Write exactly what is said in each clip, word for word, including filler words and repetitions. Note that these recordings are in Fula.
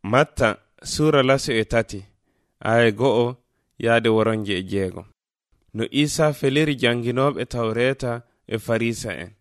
Matta sura lasu e tati aya go'o yaade woronje e jeego. No Isa feliri janginoɓe tawreta e farisa en.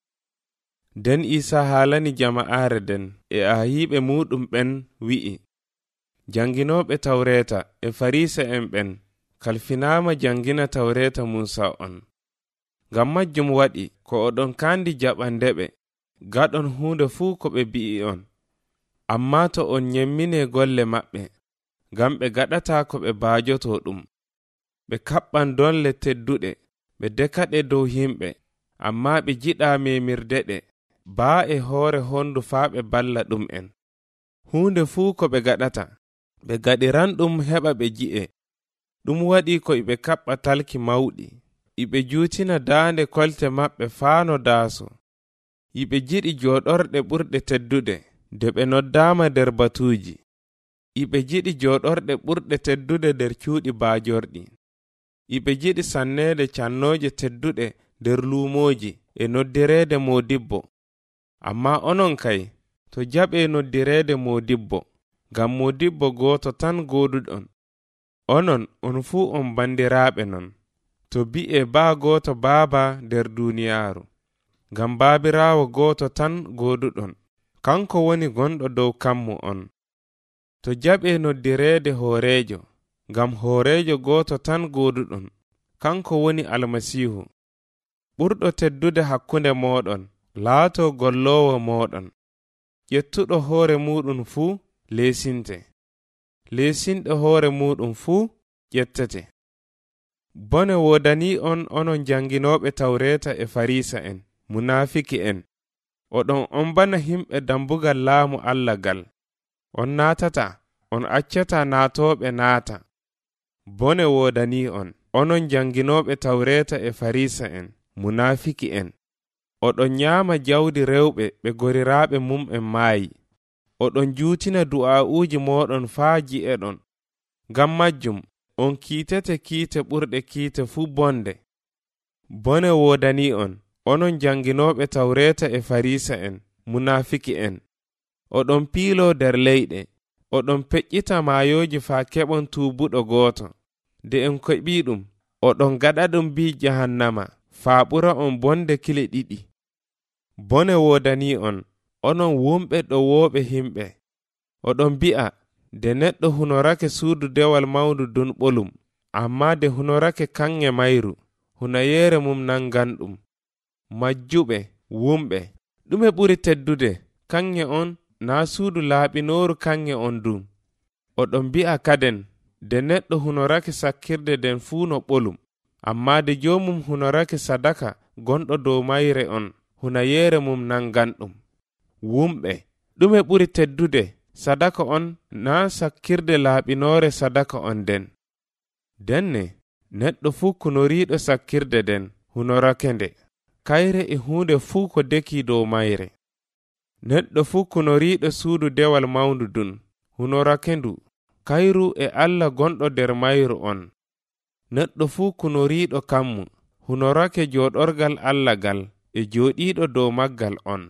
Den Isa haalani jama'are den e ahiɓe muɗum ɓen wi'i, janginoɓe tawreta e farisa en ɓen kalfinama jangina tawreta Musa on. Ngam majjum waɗi ko oɗon kandi jaɓandeɓe gaɗon hunde fuu ko ɓe bi'i on. Amma to on nyemmine golle maɓɓe, ngam ɓe gaɗata ko ɓe baajoto ɗum. Ɓe kaɓɓan donle tedduɗe, ɓe dekaɗe dow himɓe, amma ɓe jiɗa memirdeɗe, baa e hoore hondu faa ɓe balla ɗum en. Hunde fuu ko ɓe gaɗata, ɓe gaɗiran ɗum heɓa ɓe ji'e. Ɗum waɗi ko ɓe kaɓɓa talki mawɗi, iɓe juutina daande kolte maɓɓe faano daaso. Iɓe jiɗi jooɗorɗe ɓurɗe teddude, de ɓe noddaama nder batuuji. Iɓe jiɗi jooɗorɗe ɓurɗe teddude nder cuuɗi baajorɗi. Iɓe jiɗi sanneede cannooje tedduɗe nder luumooji e noddireede moodibbo. Amma onon kay, to jaɓee noddireede moodibbo, ngam moodibbo gooto tan gooduɗon. Onon on fuu on bandiraaɓe non, to bi'e baa gooto baaba nder duuniyaaru, ngam baabiraawo gooto tan gooduɗon, kanko woni gonɗo dow kammu on. To jaɓee noddireede hooreejo, ngam hooreejo gooto tan gooduɗon, kanko woni Almasiihu. Ɓurɗo teddude hakkunde mooɗon laato golloowo mooɗon. Ƴettuɗo hoore muɗum fuu leesinte, leesinɗo hoore muɗum fuu ƴettete. Bone wodani on onon janginoɓe tawreta e farisa en, munafiki en. Oɗon on bana himɓe dambugal laamu Allah gal. On naatata, on accata naatoɓe naata. Bone wodani on, onon janginoɓe tawreta e farisa en, munafiki en. Oɗon nyaama jawdi rewɓe ɓe goriraaɓe mum en maayi. Oɗon juutina du'a'uuji moɗon faa ji'e ɗon. Ngam majjum, on kiitete kiite ɓurɗe kiite fuu bonde. Bone wodani on, onon janginoɓe tawreta e farisa en, munafiki en. Oɗon piilo nder leyɗe, oɗon peƴƴita maayoji faa keɓon tuubuɗo gooto. De en koɓi ɗum, oɗon gaɗa ɗum bi jahannama, faa ɓura on bonde kile ɗiɗi. Bone wodani on, onon wumɓe ɗowooɓe himɓe. Oɗon bi'a, de neɗɗo hunorake suudu dewal mawndu dun ɓolum, amma de hunorake kanŋe mayru, hunayeere mum nangan ɗum. Majjuɓe, wumɓe, ɗume ɓuri teddude, kanŋe on, naa suudu laaɓinooru kanŋe on dum. Oɗon bi'a kaden, de neɗɗo hunorake sakkirde den fuu no ɓolum, amma de joomum hunorake sadaka gonɗo dow mayre on, hunayeere mum nangan ɗum. Wumɓe, ɗume ɓuri teddude, sadaka on naa sakkirde laaɓinoore sadaka on den. Denne, neɗɗo fuu kunoriiɗo sakkirde den, hunorake nde, kayre e huunde fuu ko deki dow mayre. Neɗɗo fuu kunoriiɗo suudu dewal mawndu dun, hunorake ndu, kayru e Allah gonɗo nder mayru on. Neɗɗo fuu kunoriiɗo kammu, hunorake jooɗorgal Allah gal e jooɗiiɗo dow maggal on.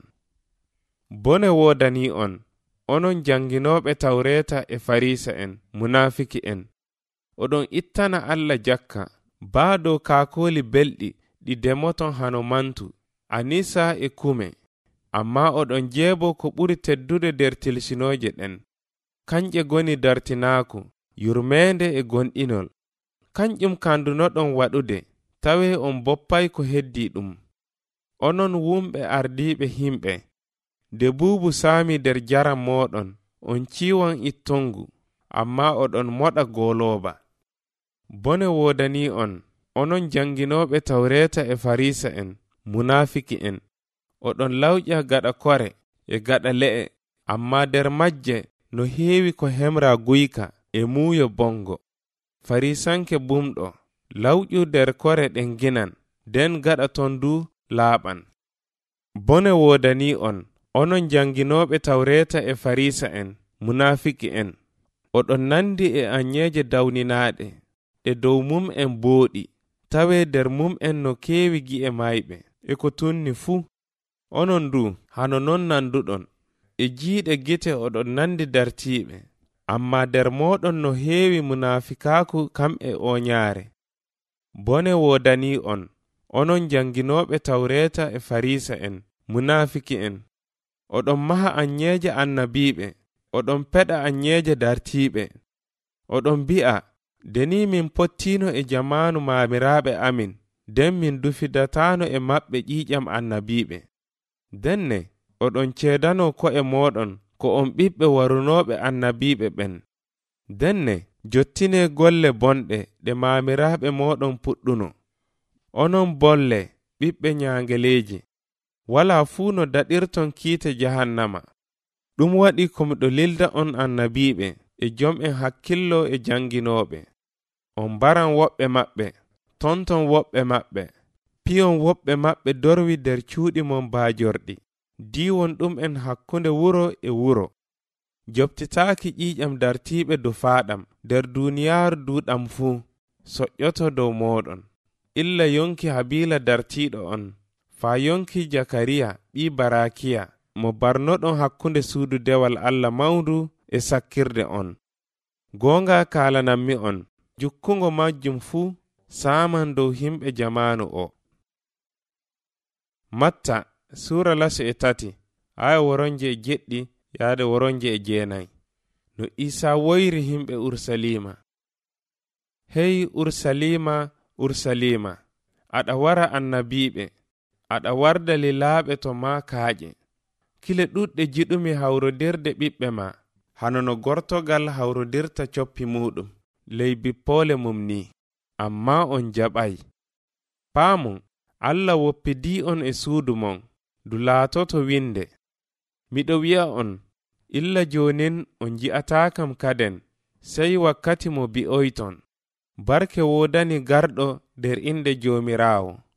Bone wodani on, onon janginoɓe tawreta e farisa en, munafiki en. Oɗon ittana Allah jakka, baa dow kaakooli belɗi ɗi demoton hano mantu, anisa e kume. Amma oɗon jeebo ko ɓuri teddude nder tilsinooje ɗen. Kanƴe goni dartinaaku, yurmeende e gonɗinol. Kanƴum kandunoɗon waɗude, tawe on boppay ko heddi ɗum. Onon wumɓe ardiiɓe himɓe, de buubu saami nder jaram moɗon, on ciwon ittongu, amma oɗon moɗa golooba. Bone wodani on, onon janginoɓe tawreta e farisa en, munafiki en. Oɗon lawƴa gaɗa kore e gaɗa le'e, amma nder majje no heewi ko hemra guyka e muuyo bongo. Farisanke bumɗo, lawƴu nder kore ɗen ginan, den gaɗa ton du laaɓan. Bone wodani on, onon janginoɓe tawreta e farisa en, munafiki en. Oɗon nandi e anyeeje dawninaɗe, ɗe dow mum en booɗi, tawe nder mum en no keewi gi'e mayɓe, e ko tunni fuu. Onon du, hano non nanduɗon, e jiiɗe gite oɗon nandi dartiiɓe, Amma nder moɗon no heewi munafikaaku kamɓe o nyaare. Bone wodani on, onon janginoɓe tawreta e farisa en, munafiki en. Oɗon maha anyeje annabiɓe, oɗon peɗa anyeje dartiɓe. Oɗon bi'a, deni min pottino e jamanu mamiraɓe amin, den min dufidatano e maɓɓe ƴiƴam annabiɓe. Denne, oɗon cedano ko'e moɗon ko on ɓiɓɓe warunoɓe annabiɓe ɓen. Denne, jottine golle bonɗe ɗe mamiraɓe moɗon puɗɗuno. Onon bolle, ɓiɓɓe nyangeleji, wala fuu no daɗirton kiite jahannama. Ɗum waɗi ko miɗo lilda on annabiɓe e jom'en hakkillo e janginoɓe. On baran woɓɓe maɓɓe, tonton woɓɓe maɓɓe, piyon woɓɓe maɓɓe dorwi nder cuuɗi mon baajorɗi, diwon ɗum en hakkunde wuro e wuro. Jobtitaaki ƴiƴam dartiɓe do faaɗam nder duniyaaru duuɗam fuu, soƴƴoto dow moɗon. Illa yonki Habila dartiɗo on, faa yonki Jakariya ɓi Barakiya, mo barnoɗon hakkunde suudu dewal Allah mawndu e sakkirde on. Goonga kaalanammi on, jukkungo majjum fuu saaman dow himɓe jamanu o. Matta Sura laso e tati, aya woronje e jeɗɗi yaade woronje e jeenayi. No Isa woyri himɓe Ursalima. Hey Ursalima, Ursalima, aɗa wara annabiɓe, aɗa warda lilaaɓe to ma kaaƴe. Kile ɗuɗɗe jiɗumi hawrodirde ɓiɓɓe ma, hano no gortogal hawrodirta coppi muɗum, ley bippoole mum ni, amma on jaɓay. Paamon, Allah woppidi on e suudu mon, du laatoto winde. Miɗo wi'a on, illa jonin on ji'atakam kaden, sey wakkati mo bi'oyton. Barke wodani garɗo nder inde Joomiraawo.